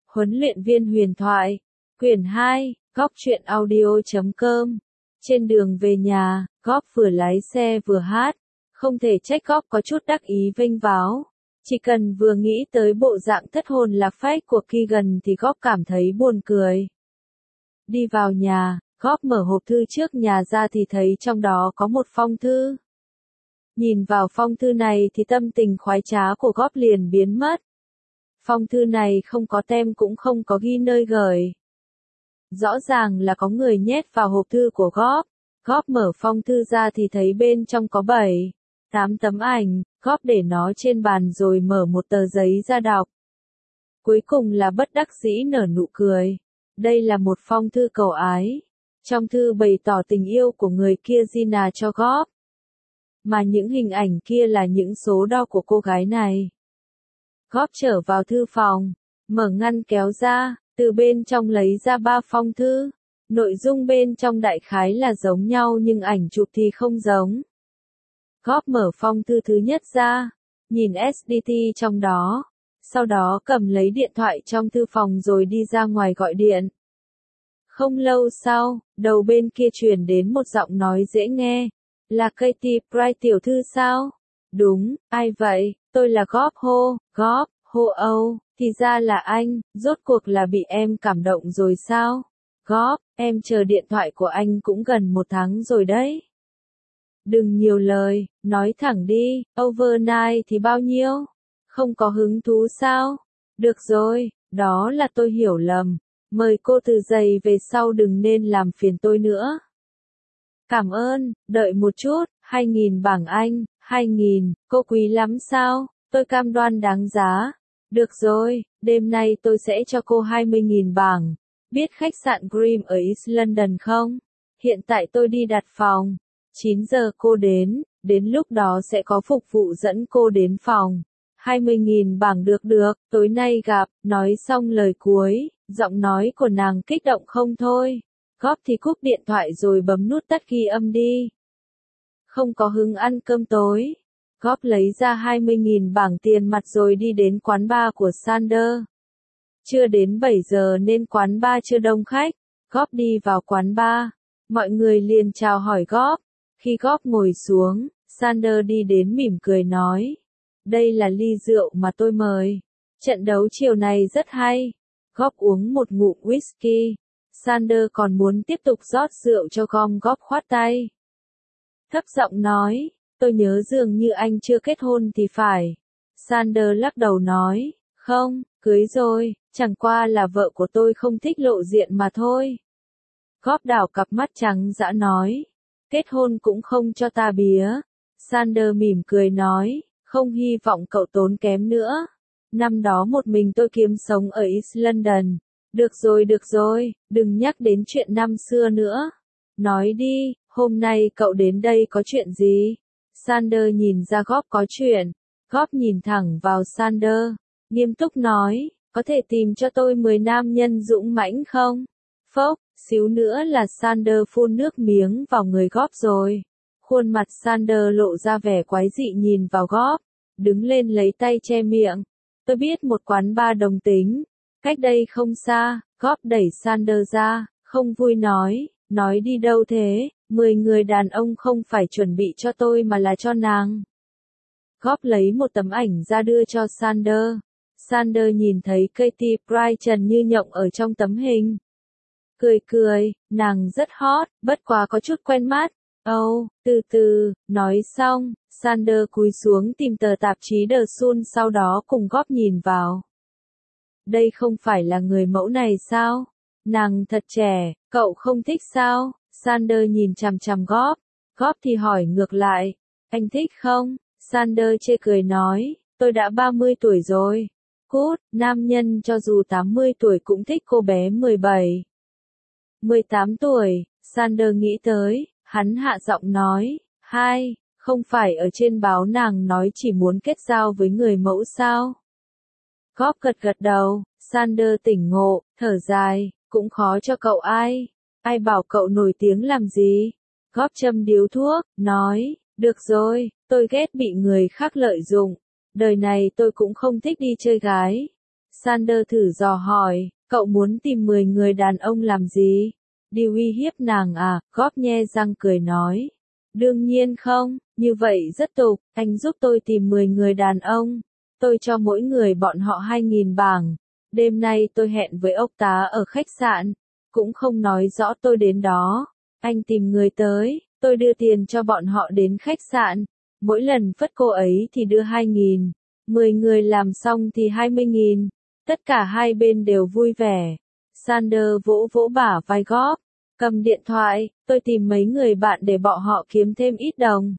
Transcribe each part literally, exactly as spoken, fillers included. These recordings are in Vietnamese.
Huấn luyện viên huyền thoại, quyển hai, góc truyện audio chấm com. Trên đường về nhà, Góp vừa lái xe vừa hát, không thể trách Góp có chút đắc ý vênh váo. Chỉ cần vừa nghĩ tới bộ dạng thất hồn lạc phách của Keegan thì Góp cảm thấy buồn cười. Đi vào nhà, Góp mở hộp thư trước nhà ra thì thấy trong đó có một phong thư. Nhìn vào phong thư này thì tâm tình khoái trá của Góp liền biến mất. Phong thư này không có tem cũng không có ghi nơi gửi. Rõ ràng là có người nhét vào hộp thư của Góp. Góp mở phong thư ra thì thấy bên trong có bảy, tám tấm ảnh. Góp để nó trên bàn rồi mở một tờ giấy ra đọc. Cuối cùng là bất đắc dĩ nở nụ cười. Đây là một phong thư cầu ái. Trong thư bày tỏ tình yêu của người kia Gina cho Góp. Mà những hình ảnh kia là những số đo của cô gái này. Góp trở vào thư phòng, mở ngăn kéo ra, từ bên trong lấy ra ba phong thư. Nội dung bên trong đại khái là giống nhau nhưng ảnh chụp thì không giống. Góp mở phong thư thứ nhất ra, nhìn ét đê tê trong đó, sau đó cầm lấy điện thoại trong thư phòng rồi đi ra ngoài gọi điện. Không lâu sau, đầu bên kia truyền đến một giọng nói dễ nghe. Là Katy Bright tiểu thư sao? Đúng, ai vậy? Tôi là Góp hô, Góp, hô Âu, thì ra là anh, rốt cuộc là bị em cảm động rồi sao? Góp, em chờ điện thoại của anh cũng gần một tháng rồi đấy. Đừng nhiều lời, nói thẳng đi, overnight thì bao nhiêu? Không có hứng thú sao? Được rồi, đó là tôi hiểu lầm. Mời cô từ giày về sau đừng nên làm phiền tôi nữa. Cảm ơn, đợi một chút, hai nghìn bảng Anh, hai nghìn, cô quý lắm sao? Tôi cam đoan đáng giá. Được rồi, đêm nay tôi sẽ cho cô hai mươi nghìn bảng. Biết khách sạn Grim ở East London không? Hiện tại tôi đi đặt phòng. chín giờ cô đến, đến lúc đó sẽ có phục vụ dẫn cô đến phòng. hai mươi nghìn bảng được được, tối nay gặp, nói xong lời cuối, giọng nói của nàng kích động không thôi. Góp thì cúp điện thoại rồi bấm nút tắt ghi âm đi. Không có hứng ăn cơm tối. Góp lấy ra hai mươi nghìn bảng tiền mặt rồi đi đến quán bar của Sander. Chưa đến bảy giờ nên quán bar chưa đông khách. Góp đi vào quán bar. Mọi người liền chào hỏi Góp. Khi Góp ngồi xuống, Sander đi đến mỉm cười nói. Đây là ly rượu mà tôi mời. Trận đấu chiều này rất hay. Góp uống một ngụm whisky. Sander còn muốn tiếp tục rót rượu cho Gom. Góp khoát tay. Thấp giọng nói, tôi nhớ dường như anh chưa kết hôn thì phải. Sander lắc đầu nói, không, cưới rồi, chẳng qua là vợ của tôi không thích lộ diện mà thôi. Góp đảo cặp mắt trắng dã nói, kết hôn cũng không cho ta bía. Sander mỉm cười nói, không hy vọng cậu tốn kém nữa. Năm đó một mình tôi kiếm sống ở East London. Được rồi được rồi, đừng nhắc đến chuyện năm xưa nữa. Nói đi, hôm nay cậu đến đây có chuyện gì? Sander nhìn ra Góp có chuyện. Góp nhìn thẳng vào Sander, nghiêm túc nói, có thể tìm cho tôi mười nam nhân dũng mãnh không? Phốc, xíu nữa là Sander phun nước miếng vào người Góp rồi. Khuôn mặt Sander lộ ra vẻ quái dị nhìn vào Góp, đứng lên lấy tay che miệng. Tôi biết một quán bar đồng tính. Cách đây không xa, Góp đẩy Sander ra, không vui nói, nói đi đâu thế, mười người đàn ông không phải chuẩn bị cho tôi mà là cho nàng. Góp lấy một tấm ảnh ra đưa cho Sander. Sander nhìn thấy Katy Bright trần như nhộng ở trong tấm hình. Cười cười, nàng rất hot, bất quá có chút quen mắt. Âu, oh, từ từ, nói xong, Sander cúi xuống tìm tờ tạp chí The Sun sau đó cùng Góp nhìn vào. Đây không phải là người mẫu này sao? Nàng thật trẻ, cậu không thích sao? Sander nhìn chằm chằm Góp. Góp thì hỏi ngược lại, anh thích không? Sander chê cười nói, tôi đã ba mươi tuổi rồi. Cút, nam nhân cho dù tám mươi tuổi cũng thích cô bé mười bảy. mười tám tuổi, Sander nghĩ tới, hắn hạ giọng nói, hai, không phải ở trên báo nàng nói chỉ muốn kết giao với người mẫu sao? Góp gật gật đầu, Sander tỉnh ngộ, thở dài, cũng khó cho cậu ai. Ai bảo cậu nổi tiếng làm gì? Góp châm điếu thuốc, nói, được rồi, tôi ghét bị người khác lợi dụng. Đời này tôi cũng không thích đi chơi gái. Sander thử dò hỏi, cậu muốn tìm mười người đàn ông làm gì? Đi uy hiếp nàng à? Góp nhe răng cười nói. Đương nhiên không, như vậy rất tục, anh giúp tôi tìm mười người đàn ông. Tôi cho mỗi người bọn họ hai nghìn bảng. Đêm nay tôi hẹn với ốc tá ở khách sạn. Cũng không nói rõ tôi đến đó. Anh tìm người tới, tôi đưa tiền cho bọn họ đến khách sạn. Mỗi lần phất cô ấy thì đưa hai nghìn. mười người làm xong thì hai mươi nghìn. Tất cả hai bên đều vui vẻ. Sander vỗ vỗ bả vai Góp. Cầm điện thoại, tôi tìm mấy người bạn để bọn họ kiếm thêm ít đồng.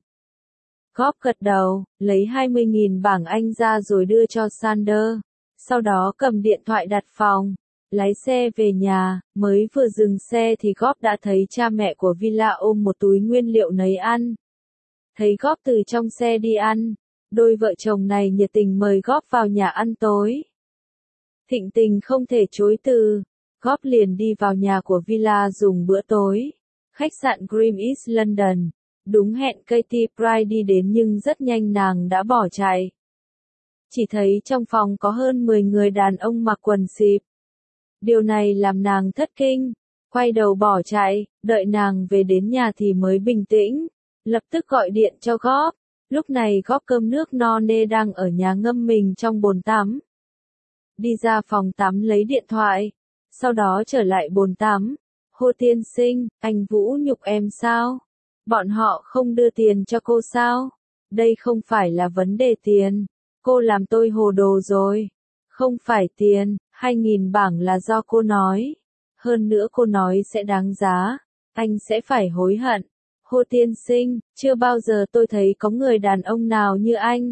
Góp gật đầu, lấy hai mươi nghìn bảng Anh ra rồi đưa cho Sander. Sau đó cầm điện thoại đặt phòng, lái xe về nhà, mới vừa dừng xe thì Góp đã thấy cha mẹ của Villa ôm một túi nguyên liệu nấu ăn. Thấy Góp từ trong xe đi ăn, đôi vợ chồng này nhiệt tình mời Góp vào nhà ăn tối. Thịnh tình không thể chối từ. Góp liền đi vào nhà của Villa dùng bữa tối. Khách sạn Grim East London. Đúng hẹn Katie Price đi đến nhưng rất nhanh nàng đã bỏ chạy. Chỉ thấy trong phòng có hơn mười người đàn ông mặc quần xịp. Điều này làm nàng thất kinh. Quay đầu bỏ chạy, đợi nàng về đến nhà thì mới bình tĩnh. Lập tức gọi điện cho Góp. Lúc này Góp cơm nước no nê đang ở nhà ngâm mình trong bồn tắm. Đi ra phòng tắm lấy điện thoại. Sau đó trở lại bồn tắm. Hồ tiên sinh, anh Vũ nhục em sao? Bọn họ không đưa tiền cho cô sao? Đây không phải là vấn đề tiền. Cô làm tôi hồ đồ rồi. Không phải tiền, hai nghìn bảng là do cô nói. Hơn nữa cô nói sẽ đáng giá. Anh sẽ phải hối hận. Hồ tiên sinh, chưa bao giờ tôi thấy có người đàn ông nào như anh.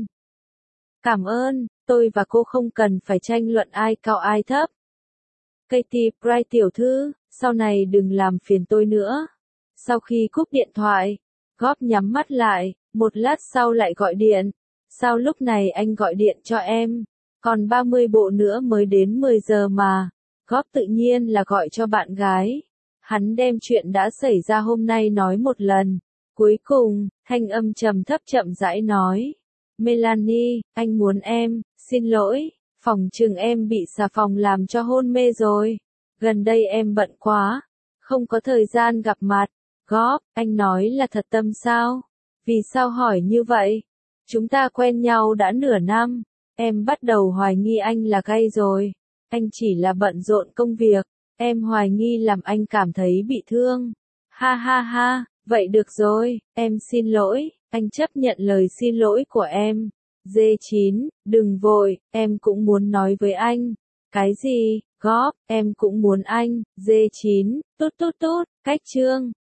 Cảm ơn, tôi và cô không cần phải tranh luận ai cao ai thấp. Katie Price tiểu thư, sau này đừng làm phiền tôi nữa. Sau khi cúp điện thoại, Góp nhắm mắt lại, một lát sau lại gọi điện. Sao lúc này anh gọi điện cho em? Còn ba mươi bộ nữa mới đến mười giờ mà. Góp tự nhiên là gọi cho bạn gái. Hắn đem chuyện đã xảy ra hôm nay nói một lần. Cuối cùng, thanh âm trầm thấp chậm rãi nói. Melanie, anh muốn em, xin lỗi. Phòng chừng em bị xà phòng làm cho hôn mê rồi. Gần đây em bận quá. Không có thời gian gặp mặt. Góp, anh nói là thật tâm sao? Vì sao hỏi như vậy? Chúng ta quen nhau đã nửa năm. Em bắt đầu hoài nghi anh là gay rồi. Anh chỉ là bận rộn công việc. Em hoài nghi làm anh cảm thấy bị thương. Ha ha ha, vậy được rồi, em xin lỗi. Anh chấp nhận lời xin lỗi của em. dê chín, đừng vội, em cũng muốn nói với anh. Cái gì? Góp, em cũng muốn anh. dê chín, tốt tốt tốt, cách chương.